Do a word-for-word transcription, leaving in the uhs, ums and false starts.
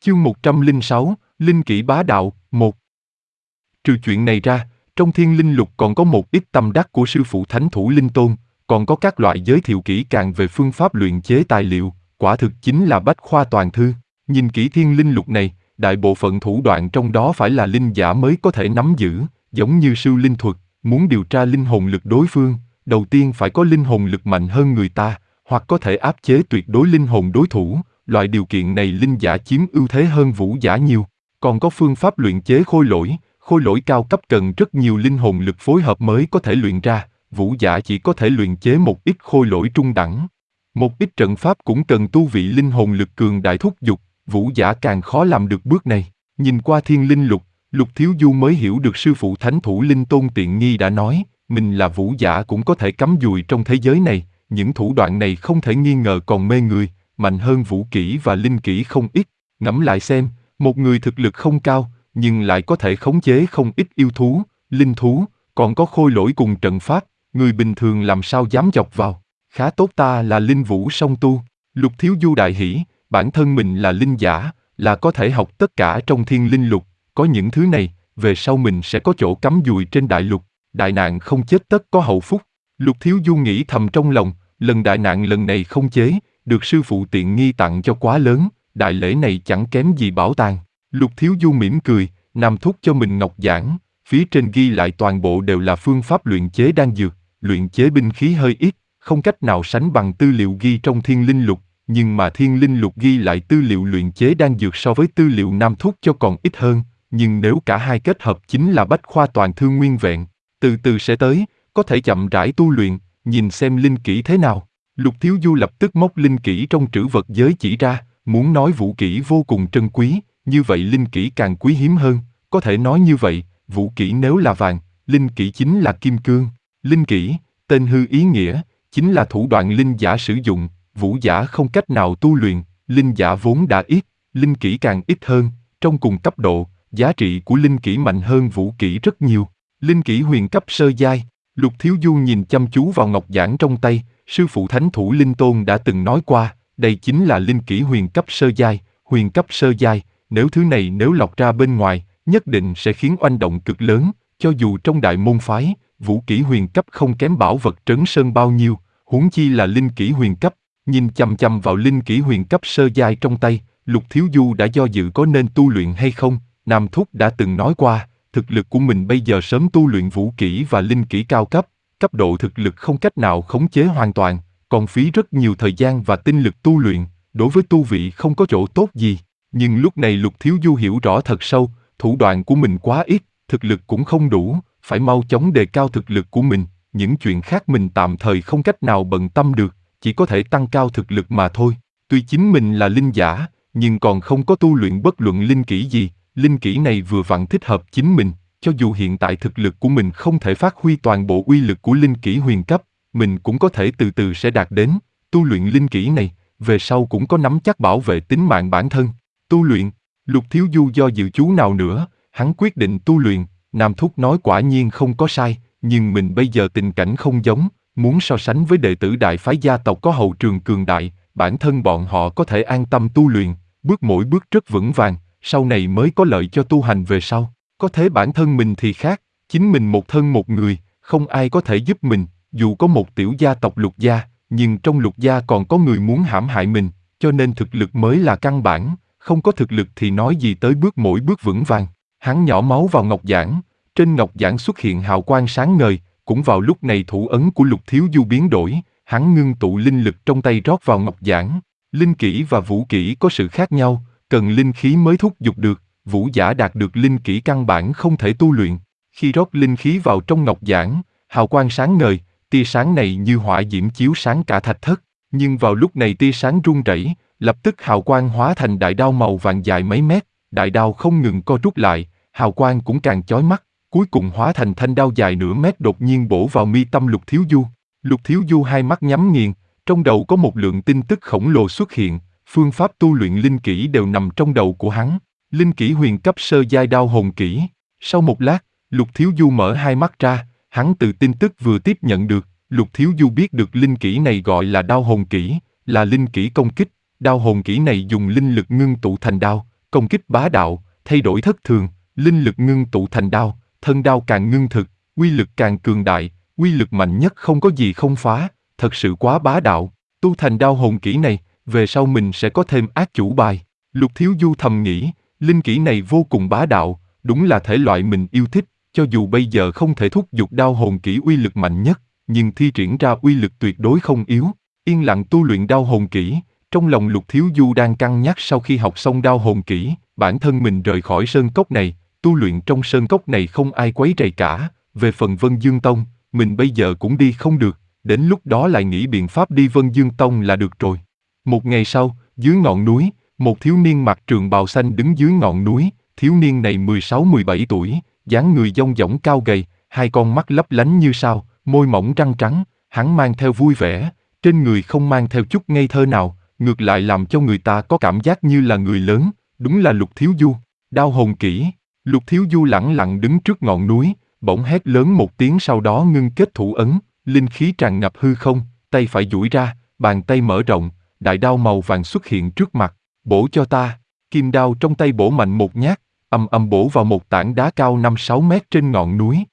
Chương một trăm lẻ sáu, Linh kỹ bá đạo, một. Trừ chuyện này ra, trong Thiên Linh Lục còn có một ít tâm đắc của sư phụ Thánh Thủ Linh Tôn, còn có các loại giới thiệu kỹ càng về phương pháp luyện chế tài liệu, quả thực chính là bách khoa toàn thư. Nhìn kỹ Thiên Linh Lục này, đại bộ phận thủ đoạn trong đó phải là linh giả mới có thể nắm giữ, giống như sư linh thuật, muốn điều tra linh hồn lực đối phương, đầu tiên phải có linh hồn lực mạnh hơn người ta, hoặc có thể áp chế tuyệt đối linh hồn đối thủ. Loại điều kiện này linh giả chiếm ưu thế hơn vũ giả nhiều. Còn có phương pháp luyện chế khôi lỗi, khôi lỗi cao cấp cần rất nhiều linh hồn lực phối hợp mới có thể luyện ra, vũ giả chỉ có thể luyện chế một ít khôi lỗi trung đẳng. Một ít trận pháp cũng cần tu vị linh hồn lực cường đại thúc giục, vũ giả càng khó làm được bước này. Nhìn qua Thiên Linh Lục, Lục Thiếu Du mới hiểu được sư phụ Thánh Thủ Linh Tôn tiện nghi đã nói, mình là vũ giả cũng có thể cắm dùi trong thế giới này, những thủ đoạn này không thể nghi ngờ còn mê người, mạnh hơn vũ kỹ và linh kỹ không ít. Ngẫm lại xem, một người thực lực không cao, nhưng lại có thể khống chế không ít yêu thú, linh thú, còn có khôi lỗi cùng trận pháp, người bình thường làm sao dám chọc vào. Khá tốt ta là linh vũ song tu. Lục Thiếu Du đại hỉ, bản thân mình là linh giả, là có thể học tất cả trong Thiên Linh Lục, có những thứ này, về sau mình sẽ có chỗ cắm dùi trên đại lục, đại nạn không chết tất có hậu phúc. Lục Thiếu Du nghĩ thầm trong lòng, lần đại nạn lần này không chế, được sư phụ tiện nghi tặng cho quá lớn, đại lễ này chẳng kém gì bảo tàng. Lục Thiếu Du mỉm cười, nam thúc cho mình ngọc giản, phía trên ghi lại toàn bộ đều là phương pháp luyện chế đan dược, luyện chế binh khí hơi ít, không cách nào sánh bằng tư liệu ghi trong Thiên Linh Lục, nhưng mà Thiên Linh Lục ghi lại tư liệu luyện chế đan dược so với tư liệu nam thúc cho còn ít hơn, nhưng nếu cả hai kết hợp chính là bách khoa toàn thư nguyên vẹn, từ từ sẽ tới, có thể chậm rãi tu luyện, nhìn xem linh kỹ thế nào. Lục Thiếu Du lập tức móc linh kỹ trong trữ vật giới chỉ ra, muốn nói vũ kỹ vô cùng trân quý, như vậy linh kỹ càng quý hiếm hơn, có thể nói như vậy, vũ kỹ nếu là vàng, linh kỹ chính là kim cương. Linh kỹ, tên hư ý nghĩa, chính là thủ đoạn linh giả sử dụng, vũ giả không cách nào tu luyện, linh giả vốn đã ít, linh kỹ càng ít hơn, trong cùng cấp độ, giá trị của linh kỹ mạnh hơn vũ kỹ rất nhiều. Linh kỹ huyền cấp sơ giai, Lục Thiếu Du nhìn chăm chú vào ngọc giản trong tay, sư phụ Thánh Thủ Linh Tôn đã từng nói qua, đây chính là linh kỹ huyền cấp sơ giai, huyền cấp sơ giai, nếu thứ này nếu lọt ra bên ngoài, nhất định sẽ khiến oanh động cực lớn, cho dù trong đại môn phái, vũ kỹ huyền cấp không kém bảo vật trấn sơn bao nhiêu, huống chi là linh kỹ huyền cấp. Nhìn chằm chằm vào linh kỹ huyền cấp sơ giai trong tay, Lục Thiếu Du đã do dự có nên tu luyện hay không. Nam thúc đã từng nói qua, thực lực của mình bây giờ sớm tu luyện vũ kỹ và linh kỹ cao cấp, cấp độ thực lực không cách nào khống chế hoàn toàn, còn phí rất nhiều thời gian và tinh lực tu luyện, đối với tu vị không có chỗ tốt gì. Nhưng lúc này Lục Thiếu Du hiểu rõ thật sâu, thủ đoạn của mình quá ít, thực lực cũng không đủ, phải mau chóng đề cao thực lực của mình, những chuyện khác mình tạm thời không cách nào bận tâm được, chỉ có thể tăng cao thực lực mà thôi. Tuy chính mình là linh giả, nhưng còn không có tu luyện bất luận linh kỹ gì, linh kỹ này vừa vặn thích hợp chính mình, cho dù hiện tại thực lực của mình không thể phát huy toàn bộ uy lực của linh kỹ huyền cấp, mình cũng có thể từ từ sẽ đạt đến, tu luyện linh kỹ này, về sau cũng có nắm chắc bảo vệ tính mạng bản thân. Tu luyện, Lục Thiếu Du do dự chú nào nữa, hắn quyết định tu luyện, Nam thúc nói quả nhiên không có sai, nhưng mình bây giờ tình cảnh không giống, muốn so sánh với đệ tử đại phái gia tộc có hậu trường cường đại, bản thân bọn họ có thể an tâm tu luyện, bước mỗi bước rất vững vàng, sau này mới có lợi cho tu hành về sau. Có thế bản thân mình thì khác, chính mình một thân một người, không ai có thể giúp mình, dù có một tiểu gia tộc Lục gia, nhưng trong Lục gia còn có người muốn hãm hại mình, cho nên thực lực mới là căn bản, không có thực lực thì nói gì tới bước mỗi bước vững vàng. Hắn nhỏ máu vào ngọc giản, trên ngọc giản xuất hiện hào quang sáng ngời, cũng vào lúc này thủ ấn của Lục Thiếu Du biến đổi, hắn ngưng tụ linh lực trong tay rót vào ngọc giản. Linh kỹ và vũ kỹ có sự khác nhau, cần linh khí mới thúc giục được, vũ giả đạt được linh kỹ căn bản không thể tu luyện. Khi rót linh khí vào trong ngọc giản, hào quang sáng ngời, tia sáng này như hỏa diễm chiếu sáng cả thạch thất, nhưng vào lúc này tia sáng rung rẩy, lập tức hào quang hóa thành đại đao màu vàng dài mấy mét, đại đao không ngừng co rút lại, hào quang cũng càng chói mắt, cuối cùng hóa thành thanh đao dài nửa mét đột nhiên bổ vào mi tâm Lục Thiếu Du. Lục Thiếu Du hai mắt nhắm nghiền, trong đầu có một lượng tin tức khổng lồ xuất hiện, phương pháp tu luyện linh kỹ đều nằm trong đầu của hắn. Linh kỹ huyền cấp sơ giai đao hồn kỹ. Sau một lát, Lục Thiếu Du mở hai mắt ra, hắn từ tin tức vừa tiếp nhận được, Lục Thiếu Du biết được linh kỹ này gọi là đao hồn kỹ, là linh kỹ công kích, đao hồn kỹ này dùng linh lực ngưng tụ thành đao, công kích bá đạo, thay đổi thất thường, linh lực ngưng tụ thành đao, thân đao càng ngưng thực, uy lực càng cường đại, uy lực mạnh nhất không có gì không phá, thật sự quá bá đạo. Tu thành đao hồn kỹ này, về sau mình sẽ có thêm ác chủ bài. Lục Thiếu Du thầm nghĩ, linh kỹ này vô cùng bá đạo, đúng là thể loại mình yêu thích, cho dù bây giờ không thể thúc giục đao hồn kỹ uy lực mạnh nhất, nhưng thi triển ra uy lực tuyệt đối không yếu. Yên lặng tu luyện đao hồn kỹ, trong lòng Lục Thiếu Du đang cân nhắc sau khi học xong đao hồn kỹ, bản thân mình rời khỏi sơn cốc này, tu luyện trong sơn cốc này không ai quấy rầy cả, về phần Vân Dương Tông, mình bây giờ cũng đi không được, đến lúc đó lại nghĩ biện pháp đi Vân Dương Tông là được rồi. Một ngày sau, dưới ngọn núi, một thiếu niên mặc trường bào xanh đứng dưới ngọn núi, thiếu niên này mười sáu mười bảy tuổi, dáng người dong dỏng cao gầy, hai con mắt lấp lánh như sao, môi mỏng răng trắng, hắn mang theo vui vẻ, trên người không mang theo chút ngây thơ nào, ngược lại làm cho người ta có cảm giác như là người lớn, đúng là Lục Thiếu Du. Đao hồn kỹ. Lục Thiếu Du lẳng lặng đứng trước ngọn núi, bỗng hét lớn một tiếng, sau đó ngưng kết thủ ấn, linh khí tràn ngập hư không, tay phải duỗi ra, bàn tay mở rộng, đại đao màu vàng xuất hiện trước mặt, bổ cho ta. Kim đao trong tay bổ mạnh một nhát, ầm ầm bổ vào một tảng đá cao năm sáu mét trên ngọn núi,